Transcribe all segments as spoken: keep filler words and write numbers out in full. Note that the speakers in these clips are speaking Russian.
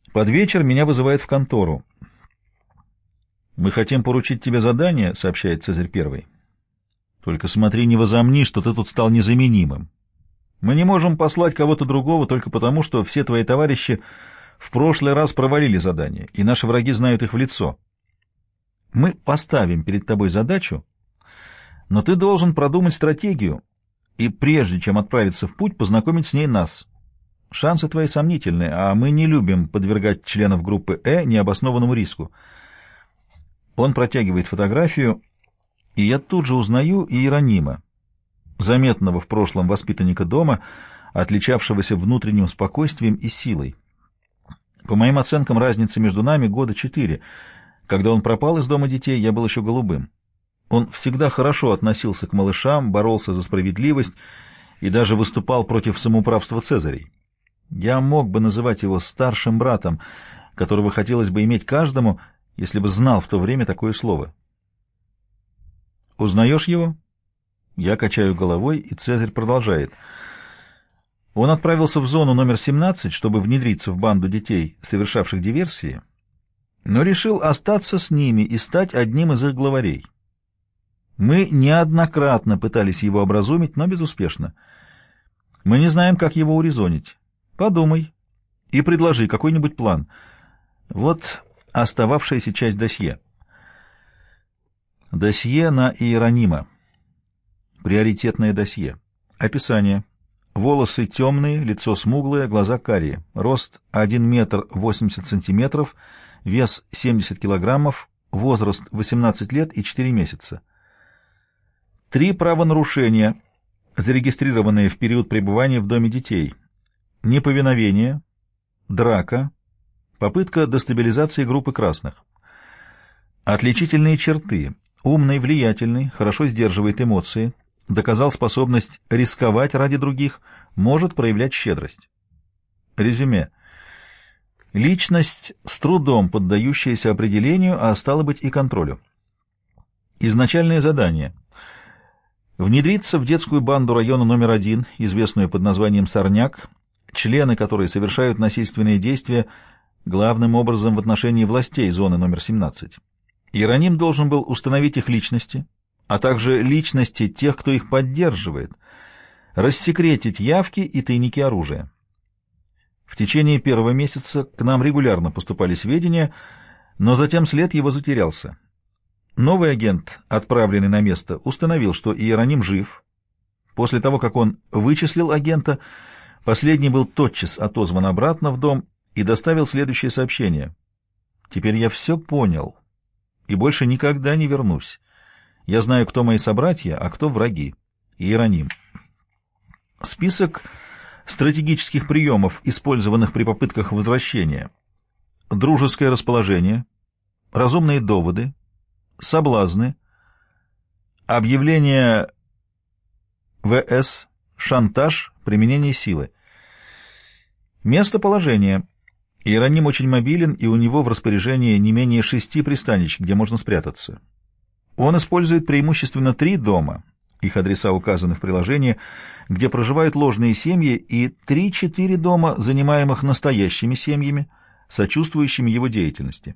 Под вечер меня вызывают в контору. «Мы хотим поручить тебе задание», — сообщает Цезарь Первый. «Только смотри, не возомни, что ты тут стал незаменимым. Мы не можем послать кого-то другого только потому, что все твои товарищи в прошлый раз провалили задание, и наши враги знают их в лицо. Мы поставим перед тобой задачу, но ты должен продумать стратегию и, прежде чем отправиться в путь, познакомить с ней нас. Шансы твои сомнительные, а мы не любим подвергать членов группы «Э» необоснованному риску». Он протягивает фотографию, и я тут же узнаю Иеронима, заметного в прошлом воспитанника дома, отличавшегося внутренним спокойствием и силой. По моим оценкам, разница между нами года четыре. Когда он пропал из дома детей, я был еще голубым. Он всегда хорошо относился к малышам, боролся за справедливость и даже выступал против самоуправства Цезарей. Я мог бы называть его старшим братом, которого хотелось бы иметь каждому, если бы знал в то время такое слово. «Узнаешь его?» Я качаю головой, и Цезарь продолжает. Он отправился в зону номер семнадцать, чтобы внедриться в банду детей, совершавших диверсии, но решил остаться с ними и стать одним из их главарей. Мы неоднократно пытались его образумить, но безуспешно. Мы не знаем, как его урезонить. Подумай и предложи какой-нибудь план. Вот остававшаяся часть досье. Досье на Иеронима. Приоритетное досье. Описание. Волосы темные, лицо смуглое, глаза карие. Рост один метр восемьдесят сантиметров, вес семьдесят килограммов, возраст восемнадцать лет и четыре месяца. Три правонарушения, зарегистрированные в период пребывания в доме детей. Неповиновение, драка, попытка дестабилизации группы красных. Отличительные черты. Умный, влиятельный, хорошо сдерживает эмоции, доказал способность рисковать ради других, может проявлять щедрость. Резюме. Личность, с трудом поддающаяся определению, а стало быть и контролю. Изначальное задание. Внедриться в детскую банду района номер один, известную под названием «Сорняк», члены которой совершают насильственные действия, главным образом в отношении властей зоны номер семнадцать. Иероним должен был установить их личности, а также личности тех, кто их поддерживает, рассекретить явки и тайники оружия. В течение первого месяца к нам регулярно поступали сведения, но затем след его затерялся. Новый агент, отправленный на место, установил, что Иероним жив. После того, как он вычислил агента, последний был тотчас отозван обратно в дом и доставил следующее сообщение. «Теперь я все понял и больше никогда не вернусь. Я знаю, кто мои собратья, а кто враги. Иероним». Список стратегических приемов, использованных при попытках возвращения. Дружеское расположение, разумные доводы, соблазны, объявление ВС, шантаж, применение силы. Местоположение. Иероним очень мобилен, и у него в распоряжении не менее шести пристанищ, где можно спрятаться. Он использует преимущественно три дома, их адреса указаны в приложении, где проживают ложные семьи, и три-четыре дома, занимаемых настоящими семьями, сочувствующими его деятельности.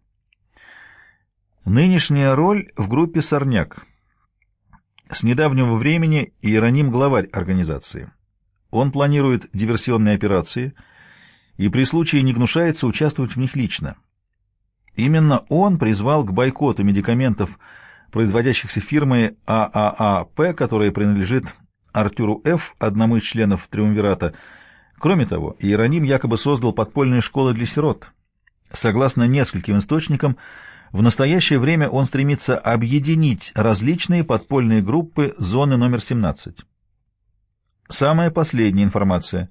Нынешняя роль в группе «Сорняк». С недавнего времени Иероним — главарь организации. Он планирует диверсионные операции и при случае не гнушается участвовать в них лично. Именно он призвал к бойкоту медикаментов, производящихся фирмой АААП, которая принадлежит Артуру Ф., одному из членов Триумвирата. Кроме того, Иероним якобы создал подпольные школы для сирот. Согласно нескольким источникам, в настоящее время он стремится объединить различные подпольные группы зоны номер семнадцать. Самая последняя информация.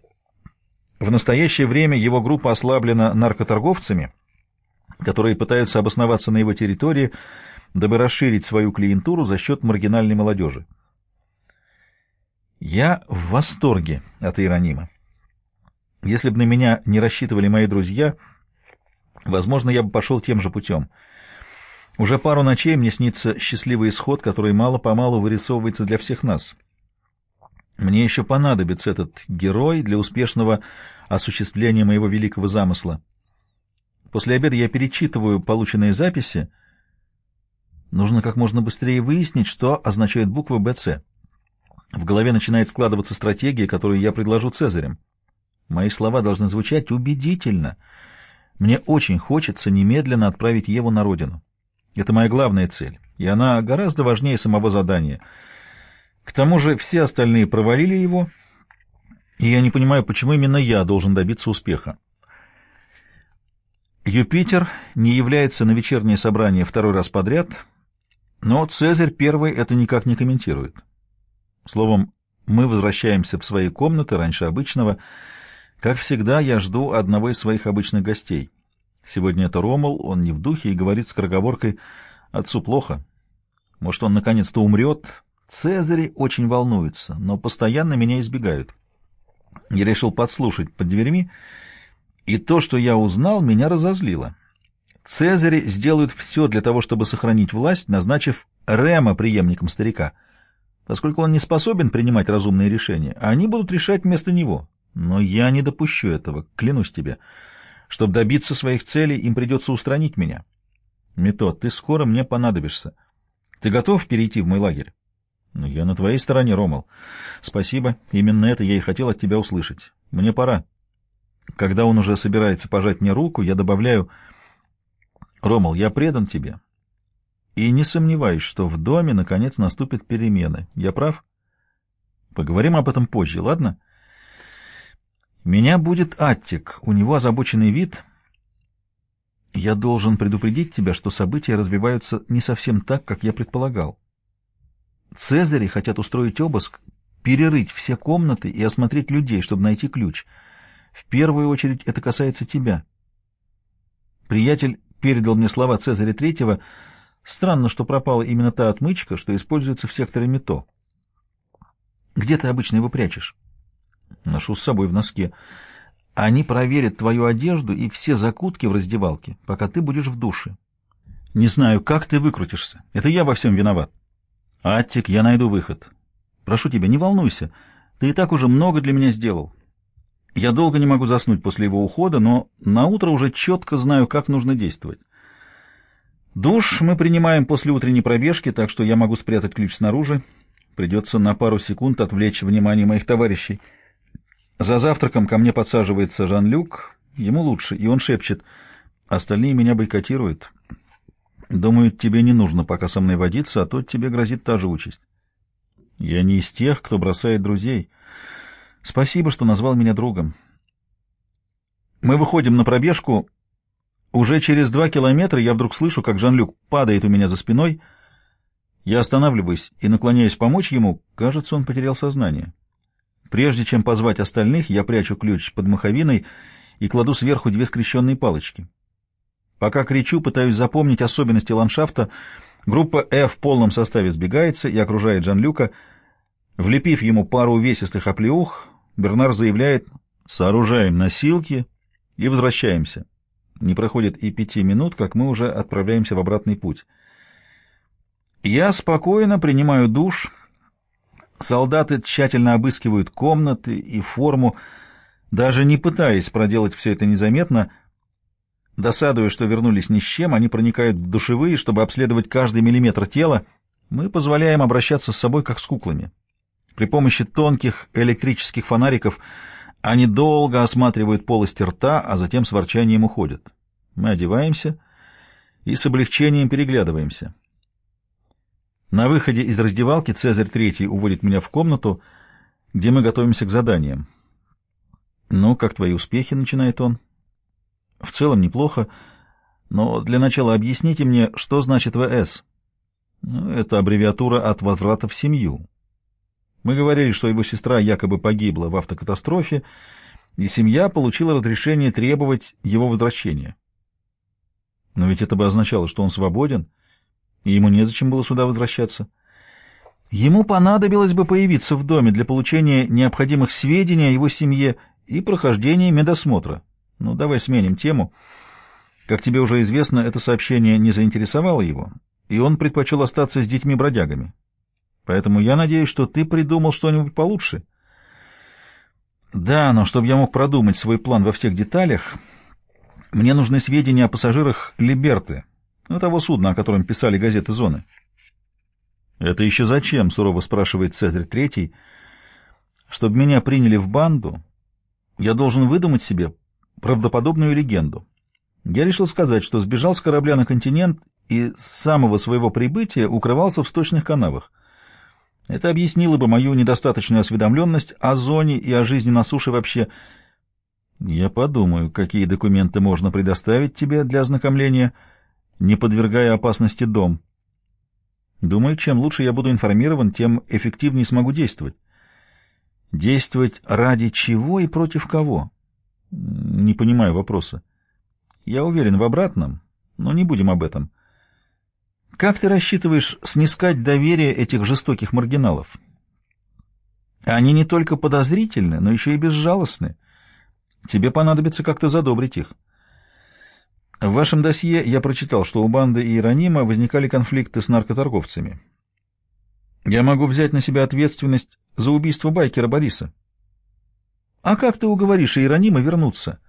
В настоящее время его группа ослаблена наркоторговцами, которые пытаются обосноваться на его территории, дабы расширить свою клиентуру за счет маргинальной молодежи. Я в восторге от Иеронима. Если бы на меня не рассчитывали мои друзья, возможно, я бы пошел тем же путем. Уже пару ночей мне снится счастливый исход, который мало-помалу вырисовывается для всех нас. Мне еще понадобится этот герой для успешного осуществления моего великого замысла. После обеда я перечитываю полученные записи. Нужно как можно быстрее выяснить, что означают буквы Б Ц. В голове начинает складываться стратегия, которую я предложу Цезарям. Мои слова должны звучать убедительно. Мне очень хочется немедленно отправить Еву на родину. Это моя главная цель, и она гораздо важнее самого задания. К тому же все остальные провалили его, и я не понимаю, почему именно я должен добиться успеха. Юпитер не является на вечернее собрание второй раз подряд, но Цезарь первый это никак не комментирует. Словом, мы возвращаемся в свои комнаты раньше обычного. Как всегда, я жду одного из своих обычных гостей. Сегодня это Ромул, он не в духе и говорит скороговоркой: «Отцу плохо. Может, он наконец-то умрет?» Цезари очень волнуются, но постоянно меня избегают. Я решил подслушать под дверьми, и то, что я узнал, меня разозлило. Цезари сделают все для того, чтобы сохранить власть, назначив Рема преемником старика. Поскольку он не способен принимать разумные решения, они будут решать вместо него. Но я не допущу этого, клянусь тебе. Чтобы добиться своих целей, им придется устранить меня. Метод, ты скоро мне понадобишься. Ты готов перейти в мой лагерь? Ну, я на твоей стороне, Ромул. Спасибо, именно это я и хотел от тебя услышать. Мне пора. Когда он уже собирается пожать мне руку, я добавляю: Ромул, я предан тебе. И не сомневаюсь, что в доме наконец наступят перемены. Я прав? Поговорим об этом позже, ладно? Меня будет Аттик, у него озабоченный вид. Я должен предупредить тебя, что события развиваются не совсем так, как я предполагал. Цезари хотят устроить обыск, перерыть все комнаты и осмотреть людей, чтобы найти ключ. В первую очередь это касается тебя. Приятель передал мне слова Цезаря Третьего. Странно, что пропала именно та отмычка, что используется в секторе Мито. Где ты обычно его прячешь? Ношу с собой в носке. Они проверят твою одежду и все закутки в раздевалке, пока ты будешь в душе. Не знаю, как ты выкрутишься. Это я во всем виноват. Аттик, я найду выход. Прошу тебя, не волнуйся. Ты и так уже много для меня сделал. Я долго не могу заснуть после его ухода, но наутро уже четко знаю, как нужно действовать. Душ мы принимаем после утренней пробежки, так что я могу спрятать ключ снаружи. Придется на пару секунд отвлечь внимание моих товарищей. За завтраком ко мне подсаживается Жан-Люк. Ему лучше, и он шепчет: остальные меня бойкотируют. Думаю, тебе не нужно пока со мной водиться, а то тебе грозит та же участь. Я не из тех, кто бросает друзей. Спасибо, что назвал меня другом. Мы выходим на пробежку. Уже через два километра я вдруг слышу, как Жан-Люк падает у меня за спиной. Я останавливаюсь и наклоняюсь помочь ему. Кажется, он потерял сознание. Прежде чем позвать остальных, я прячу ключ под маховиной и кладу сверху две скрещенные палочки. Пока кричу, пытаюсь запомнить особенности ландшафта. Группа F в полном составе сбегается и окружает Жан-Люка. Влепив ему пару увесистых оплеух, Бернар заявляет: «Сооружаем носилки и возвращаемся». Не проходит и пяти минут, как мы уже отправляемся в обратный путь. Я спокойно принимаю душ. Солдаты тщательно обыскивают комнаты и форму, даже не пытаясь проделать все это незаметно. Досадуя, что вернулись ни с чем, они проникают в душевые, чтобы обследовать каждый миллиметр тела. Мы позволяем обращаться с собой, как с куклами. При помощи тонких электрических фонариков они долго осматривают полости рта, а затем с ворчанием уходят. Мы одеваемся и с облегчением переглядываемся. На выходе из раздевалки Цезарь Третий уводит меня в комнату, где мы готовимся к заданиям. «Ну, как твои успехи?» — начинает он. «В целом неплохо, но для начала объясните мне, что значит В С?» Ну, это аббревиатура от возврата в семью. Мы говорили, что его сестра якобы погибла в автокатастрофе, и семья получила разрешение требовать его возвращения. Но ведь это бы означало, что он свободен, и ему незачем было сюда возвращаться. Ему понадобилось бы появиться в доме для получения необходимых сведений о его семье и прохождения медосмотра. Ну, давай сменим тему. Как тебе уже известно, это сообщение не заинтересовало его, и он предпочел остаться с детьми-бродягами. Поэтому я надеюсь, что ты придумал что-нибудь получше. Да, но чтобы я мог продумать свой план во всех деталях, Мне нужны сведения о пассажирах Либерты, ну, того судна, о котором писали газеты «Зоны». «Это еще зачем?» — сурово спрашивает Цезарь Третий. «Чтобы меня приняли в банду, я должен выдумать себе правдоподобную легенду. Я решил сказать, что сбежал с корабля на континент и с самого своего прибытия укрывался в сточных канавах. Это объяснило бы мою недостаточную осведомленность о зоне и о жизни на суше вообще. Я подумаю, какие документы можно предоставить тебе для ознакомления, не подвергая опасности дом. Думаю, чем лучше я буду информирован, тем эффективнее смогу действовать». «Действовать ради чего и против кого?» «Не понимаю вопроса». «Я уверен в обратном, но не будем об этом. Как ты рассчитываешь снискать доверие этих жестоких маргиналов? Они не только подозрительны, но еще и безжалостны. Тебе понадобится как-то задобрить их». В вашем досье я прочитал, что у банды Иеронима возникали конфликты с наркоторговцами. Я могу взять на себя ответственность за убийство байкера Бориса. А как ты уговоришь Иеронима вернуться?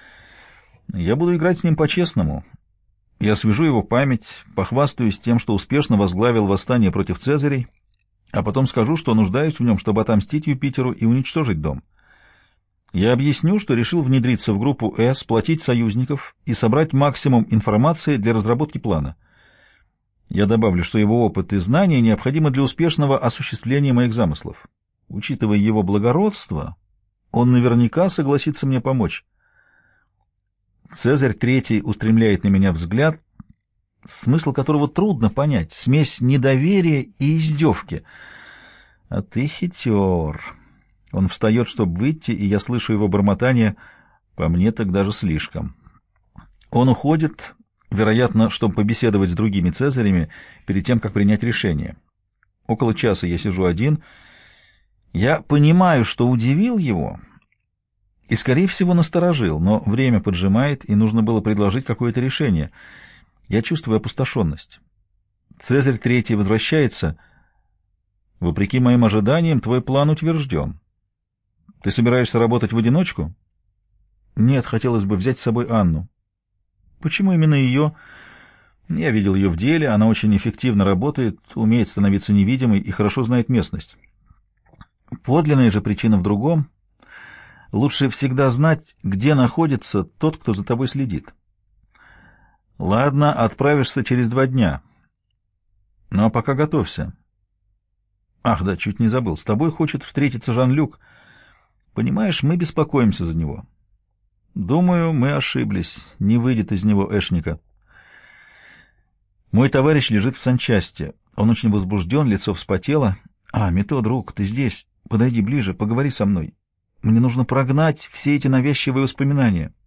Я буду играть с ним по-честному. Я освежу его память, похвастаюсь тем, что успешно возглавил восстание против Цезарей, а потом скажу, что нуждаюсь в нем, чтобы отомстить Юпитеру и уничтожить дом. Я объясню, что решил внедриться в группу С, платить союзников и собрать максимум информации для разработки плана. Я добавлю, что его опыт и знания необходимы для успешного осуществления моих замыслов. Учитывая его благородство, он наверняка согласится мне помочь. Цезарь Третий устремляет на меня взгляд, смысл которого трудно понять, смесь недоверия и издевки. А ты хитер. Он встает, чтобы выйти, и я слышу его бормотание, по мне так даже слишком. Он уходит, вероятно, чтобы побеседовать с другими цезарями перед тем, как принять решение. Около часа я сижу один. Я понимаю, что удивил его и, скорее всего, насторожил, но время поджимает, и нужно было предложить какое-то решение. Я чувствую опустошенность. Цезарь Третий возвращается. Вопреки моим ожиданиям, твой план утвержден. Ты собираешься работать в одиночку? Нет, хотелось бы взять с собой Анну. Почему именно ее? Я видел ее в деле, она очень эффективно работает, умеет становиться невидимой и хорошо знает местность. Подлинная же причина в другом. Лучше всегда знать, где находится тот, кто за тобой следит. Ладно, отправишься через два дня. Ну а пока готовься. Ах, да, чуть не забыл. С тобой хочет встретиться Жан-Люк. Понимаешь, мы беспокоимся за него. Думаю, мы ошиблись. Не выйдет из него Эшника. Мой товарищ лежит в санчасти. Он очень возбужден, лицо вспотело. А, Мито, друг, ты здесь. Подойди ближе, поговори со мной. Мне нужно прогнать все эти навязчивые воспоминания.